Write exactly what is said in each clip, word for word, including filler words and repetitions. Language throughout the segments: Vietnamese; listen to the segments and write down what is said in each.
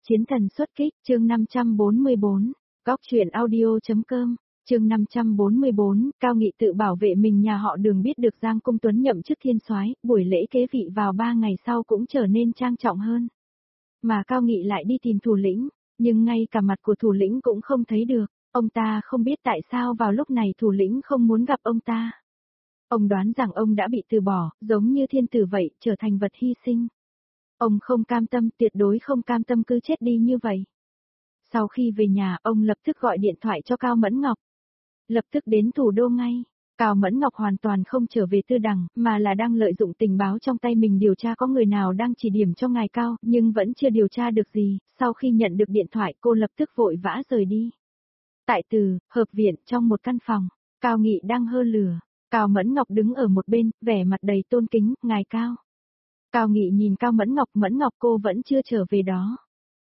Chiến thần xuất kích, chương năm trăm bốn mươi bốn, góc truyện audio.com, chương năm trăm bốn mươi bốn, Cao Nghị tự bảo vệ mình nhà họ Đường biết được Giang Cung Tuấn nhậm chức thiên soái, buổi lễ kế vị vào ba ngày sau cũng trở nên trang trọng hơn. Mà Cao Nghị lại đi tìm thủ lĩnh, nhưng ngay cả mặt của thủ lĩnh cũng không thấy được, ông ta không biết tại sao vào lúc này thủ lĩnh không muốn gặp ông ta. Ông đoán rằng ông đã bị từ bỏ, giống như thiên tử vậy, trở thành vật hy sinh. Ông không cam tâm, tuyệt đối không cam tâm cứ chết đi như vậy. Sau khi về nhà, ông lập tức gọi điện thoại cho Cao Mẫn Ngọc. Lập tức đến thủ đô ngay. Cao Mẫn Ngọc hoàn toàn không trở về Tư Đằng, mà là đang lợi dụng tình báo trong tay mình điều tra có người nào đang chỉ điểm cho ngài Cao, nhưng vẫn chưa điều tra được gì. Sau khi nhận được điện thoại, cô lập tức vội vã rời đi. Tại Từ, hợp viện, trong một căn phòng, Cao Nghị đang hơ lửa. Cao Mẫn Ngọc đứng ở một bên, vẻ mặt đầy tôn kính, ngài Cao. Cao Nghị nhìn Cao Mẫn Ngọc, Mẫn Ngọc cô vẫn chưa trở về đó.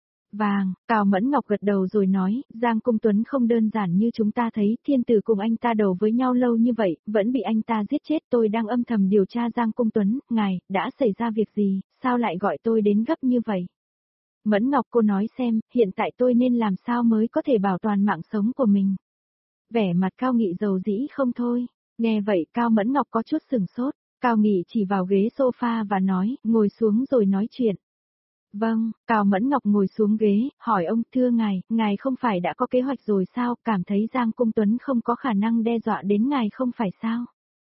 Vàng, Cao Mẫn Ngọc gật đầu rồi nói, Giang Cung Tuấn không đơn giản như chúng ta thấy, thiên tử cùng anh ta đầu với nhau lâu như vậy, vẫn bị anh ta giết chết. Tôi đang âm thầm điều tra Giang Cung Tuấn, ngài, đã xảy ra việc gì, sao lại gọi tôi đến gấp như vậy? Mẫn Ngọc cô nói xem, hiện tại tôi nên làm sao mới có thể bảo toàn mạng sống của mình? Vẻ mặt Cao Nghị dầu dĩ không thôi, nghe vậy Cao Mẫn Ngọc có chút sừng sốt. Cao Nghị chỉ vào ghế sofa và nói, ngồi xuống rồi nói chuyện. Vâng, Cao Mẫn Ngọc ngồi xuống ghế, hỏi ông, thưa ngài, ngài không phải đã có kế hoạch rồi sao, cảm thấy Giang Cung Tuấn không có khả năng đe dọa đến ngài không phải sao?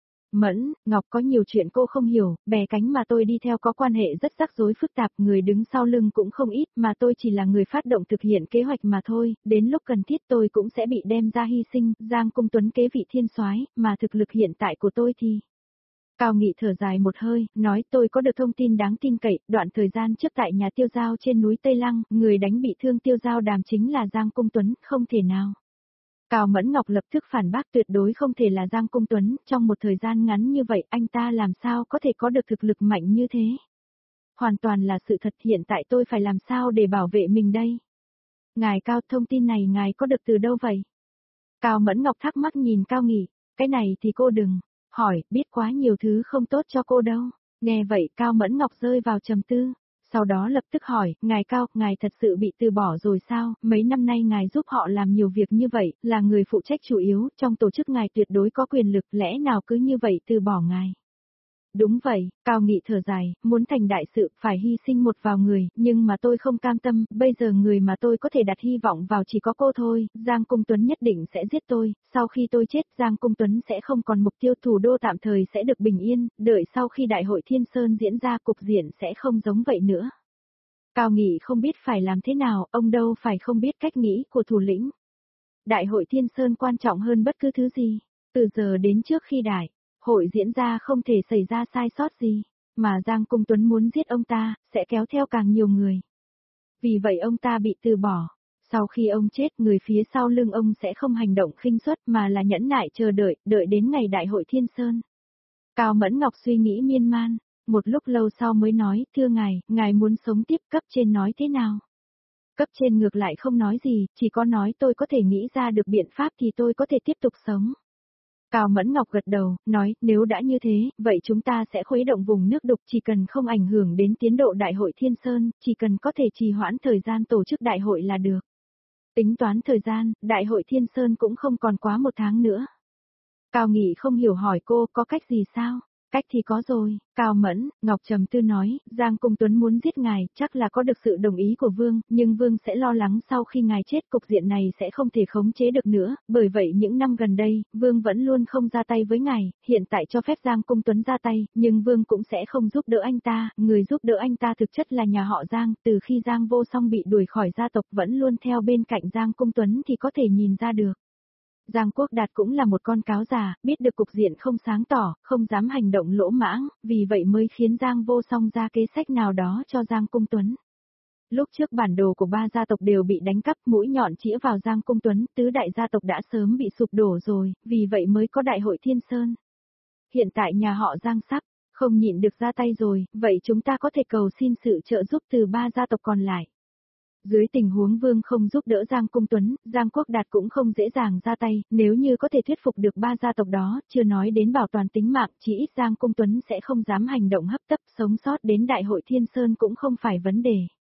Mẫn, Ngọc có nhiều chuyện cô không hiểu, bè cánh mà tôi đi theo có quan hệ rất rắc rối phức tạp, người đứng sau lưng cũng không ít, mà tôi chỉ là người phát động thực hiện kế hoạch mà thôi, đến lúc cần thiết tôi cũng sẽ bị đem ra hy sinh, Giang Cung Tuấn kế vị thiên soái, mà thực lực hiện tại của tôi thì... Cao Nghị thở dài một hơi, nói tôi có được thông tin đáng tin cậy, đoạn thời gian trước tại nhà Tiêu Giao trên núi Tây Lăng, người đánh bị thương Tiêu Giao Đàm chính là Giang Cung Tuấn, không thể nào. Cao Mẫn Ngọc lập tức phản bác tuyệt đối không thể là Giang Cung Tuấn, trong một thời gian ngắn như vậy anh ta làm sao có thể có được thực lực mạnh như thế. Hoàn toàn là sự thật, hiện tại tôi phải làm sao để bảo vệ mình đây. Ngài Cao, thông tin này ngài có được từ đâu vậy? Cao Mẫn Ngọc thắc mắc nhìn Cao Nghị, cái này thì cô đừng hỏi, biết quá nhiều thứ không tốt cho cô đâu. Nghe vậy Cao Mẫn Ngọc rơi vào trầm tư, sau đó lập tức hỏi, ngài Cao, ngài thật sự bị từ bỏ rồi sao, mấy năm nay ngài giúp họ làm nhiều việc như vậy, là người phụ trách chủ yếu, trong tổ chức ngài tuyệt đối có quyền lực, lẽ nào cứ như vậy từ bỏ ngài? Đúng vậy, Cao Nghị thở dài, muốn thành đại sự, phải hy sinh một vào người, nhưng mà tôi không cam tâm, bây giờ người mà tôi có thể đặt hy vọng vào chỉ có cô thôi, Giang Cung Tuấn nhất định sẽ giết tôi, sau khi tôi chết Giang Cung Tuấn sẽ không còn mục tiêu, thủ đô tạm thời sẽ được bình yên, đợi sau khi đại hội Thiên Sơn diễn ra cục diện sẽ không giống vậy nữa. Cao Nghị không biết phải làm thế nào, ông đâu phải không biết cách nghĩ của thủ lĩnh. Đại hội Thiên Sơn quan trọng hơn bất cứ thứ gì, từ giờ đến trước khi đại hội diễn ra không thể xảy ra sai sót gì, mà Giang Cung Tuấn muốn giết ông ta, sẽ kéo theo càng nhiều người. Vì vậy ông ta bị từ bỏ. Sau khi ông chết, người phía sau lưng ông sẽ không hành động khinh suất mà là nhẫn nại chờ đợi, đợi đến ngày đại hội Thiên Sơn. Cao Mẫn Ngọc suy nghĩ miên man, một lúc lâu sau mới nói, thưa ngài, ngài muốn sống tiếp, cấp trên nói thế nào? Cấp trên ngược lại không nói gì, chỉ có nói tôi có thể nghĩ ra được biện pháp thì tôi có thể tiếp tục sống. Cao Mẫn Ngọc gật đầu, nói, nếu đã như thế, vậy chúng ta sẽ khuấy động vùng nước đục, chỉ cần không ảnh hưởng đến tiến độ đại hội Thiên Sơn, chỉ cần có thể trì hoãn thời gian tổ chức đại hội là được. Tính toán thời gian, đại hội Thiên Sơn cũng không còn quá một tháng nữa. Cao Nghị không hiểu hỏi cô, có cách gì sao? Cách thì có rồi, Cao Mẫn, Ngọc trầm tư nói, Giang Cung Tuấn muốn giết ngài, chắc là có được sự đồng ý của Vương, nhưng Vương sẽ lo lắng sau khi ngài chết cục diện này sẽ không thể khống chế được nữa, bởi vậy những năm gần đây, Vương vẫn luôn không ra tay với ngài, hiện tại cho phép Giang Cung Tuấn ra tay, nhưng Vương cũng sẽ không giúp đỡ anh ta, người giúp đỡ anh ta thực chất là nhà họ Giang, từ khi Giang Vô Song bị đuổi khỏi gia tộc vẫn luôn theo bên cạnh Giang Cung Tuấn thì có thể nhìn ra được. Giang Quốc Đạt cũng là một con cáo già, biết được cục diện không sáng tỏ, không dám hành động lỗ mãng, vì vậy mới khiến Giang Vô Song ra kế sách nào đó cho Giang Cung Tuấn. Lúc trước bản đồ của ba gia tộc đều bị đánh cắp, mũi nhọn chĩa vào Giang Cung Tuấn, tứ đại gia tộc đã sớm bị sụp đổ rồi, vì vậy mới có đại hội Thiên Sơn. Hiện tại nhà họ Giang sắp không nhịn được ra tay rồi, vậy chúng ta có thể cầu xin sự trợ giúp từ ba gia tộc còn lại. Dưới tình huống Vương không giúp đỡ Giang Cung Tuấn, Giang Quốc Đạt cũng không dễ dàng ra tay, nếu như có thể thuyết phục được ba gia tộc đó, chưa nói đến bảo toàn tính mạng, chỉ ít Giang Cung Tuấn sẽ không dám hành động hấp tấp, sống sót đến đại hội Thiên Sơn cũng không phải vấn đề.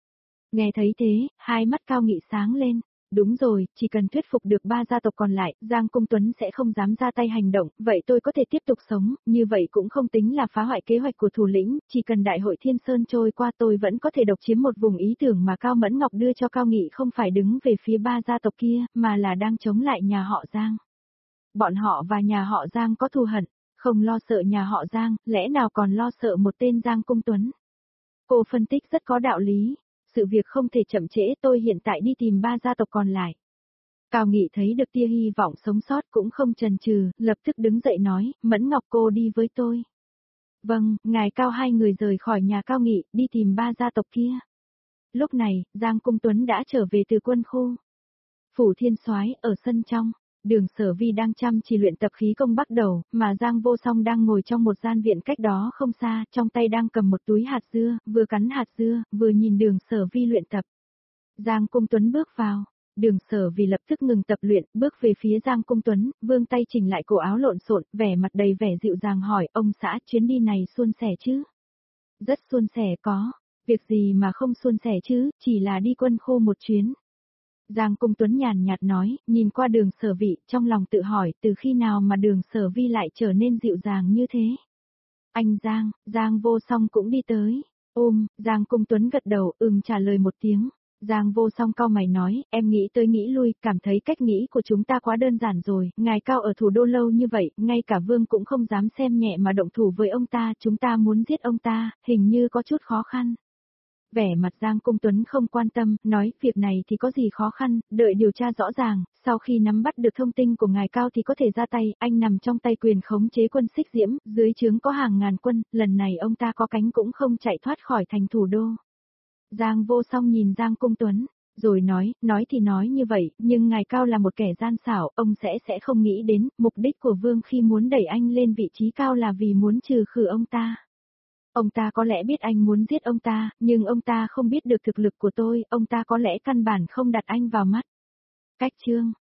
Nghe thấy thế, hai mắt Cao Nghị sáng lên. Đúng rồi, chỉ cần thuyết phục được ba gia tộc còn lại, Giang Cung Tuấn sẽ không dám ra tay hành động, vậy tôi có thể tiếp tục sống, như vậy cũng không tính là phá hoại kế hoạch của thủ lĩnh, chỉ cần đại hội Thiên Sơn trôi qua tôi vẫn có thể độc chiếm một vùng ý tưởng mà Cao Mẫn Ngọc đưa cho Cao Nghị không phải đứng về phía ba gia tộc kia, mà là đang chống lại nhà họ Giang. Bọn họ và nhà họ Giang có thù hận, không lo sợ nhà họ Giang, lẽ nào còn lo sợ một tên Giang Cung Tuấn. Cô phân tích rất có đạo lý. Sự việc không thể chậm trễ, tôi hiện tại đi tìm ba gia tộc còn lại. Cao Nghị thấy được tia hy vọng sống sót cũng không chần chừ, lập tức đứng dậy nói, Mẫn Ngọc cô đi với tôi. Vâng, ngài Cao hai người rời khỏi nhà Cao Nghị, đi tìm ba gia tộc kia. Lúc này, Giang Cung Tuấn đã trở về từ quân khu. Phủ Thiên Soái ở sân trong. Đường Sở Vi đang chăm chỉ luyện tập khí công bắt đầu, mà Giang Vô Song đang ngồi trong một gian viện cách đó không xa, trong tay đang cầm một túi hạt dưa, vừa cắn hạt dưa, vừa nhìn Đường Sở Vi luyện tập. Giang Cung Tuấn bước vào, Đường Sở Vi lập tức ngừng tập luyện, bước về phía Giang Cung Tuấn, vươn tay chỉnh lại cổ áo lộn xộn, vẻ mặt đầy vẻ dịu dàng hỏi, ông xã chuyến đi này suôn sẻ chứ? Rất suôn sẻ có, việc gì mà không suôn sẻ chứ, chỉ là đi quân khu một chuyến. Giang Cung Tuấn nhàn nhạt nói, nhìn qua Đường Sở Vi, trong lòng tự hỏi, từ khi nào mà Đường Sở Vi lại trở nên dịu dàng như thế? Anh Giang, Giang Vô Song cũng đi tới. Ôm, Giang Cung Tuấn gật đầu, ừm trả lời một tiếng. Giang Vô Song cau mày nói, em nghĩ tới nghĩ lui, cảm thấy cách nghĩ của chúng ta quá đơn giản rồi, ngài Cao ở thủ đô lâu như vậy, ngay cả Vương cũng không dám xem nhẹ mà động thủ với ông ta, chúng ta muốn giết ông ta, hình như có chút khó khăn. Vẻ mặt Giang Cung Tuấn không quan tâm, nói, việc này thì có gì khó khăn, đợi điều tra rõ ràng, sau khi nắm bắt được thông tin của ngài Cao thì có thể ra tay, anh nằm trong tay quyền khống chế quân Xích Diễm, dưới trướng có hàng ngàn quân, lần này ông ta có cánh cũng không chạy thoát khỏi thành thủ đô. Giang Vô Song nhìn Giang Cung Tuấn, rồi nói, nói thì nói như vậy, nhưng ngài Cao là một kẻ gian xảo, ông sẽ sẽ không nghĩ đến, mục đích của Vương khi muốn đẩy anh lên vị trí cao là vì muốn trừ khử ông ta. Ông ta có lẽ biết anh muốn giết ông ta, nhưng ông ta không biết được thực lực của tôi, ông ta có lẽ căn bản không đặt anh vào mắt. Cách chương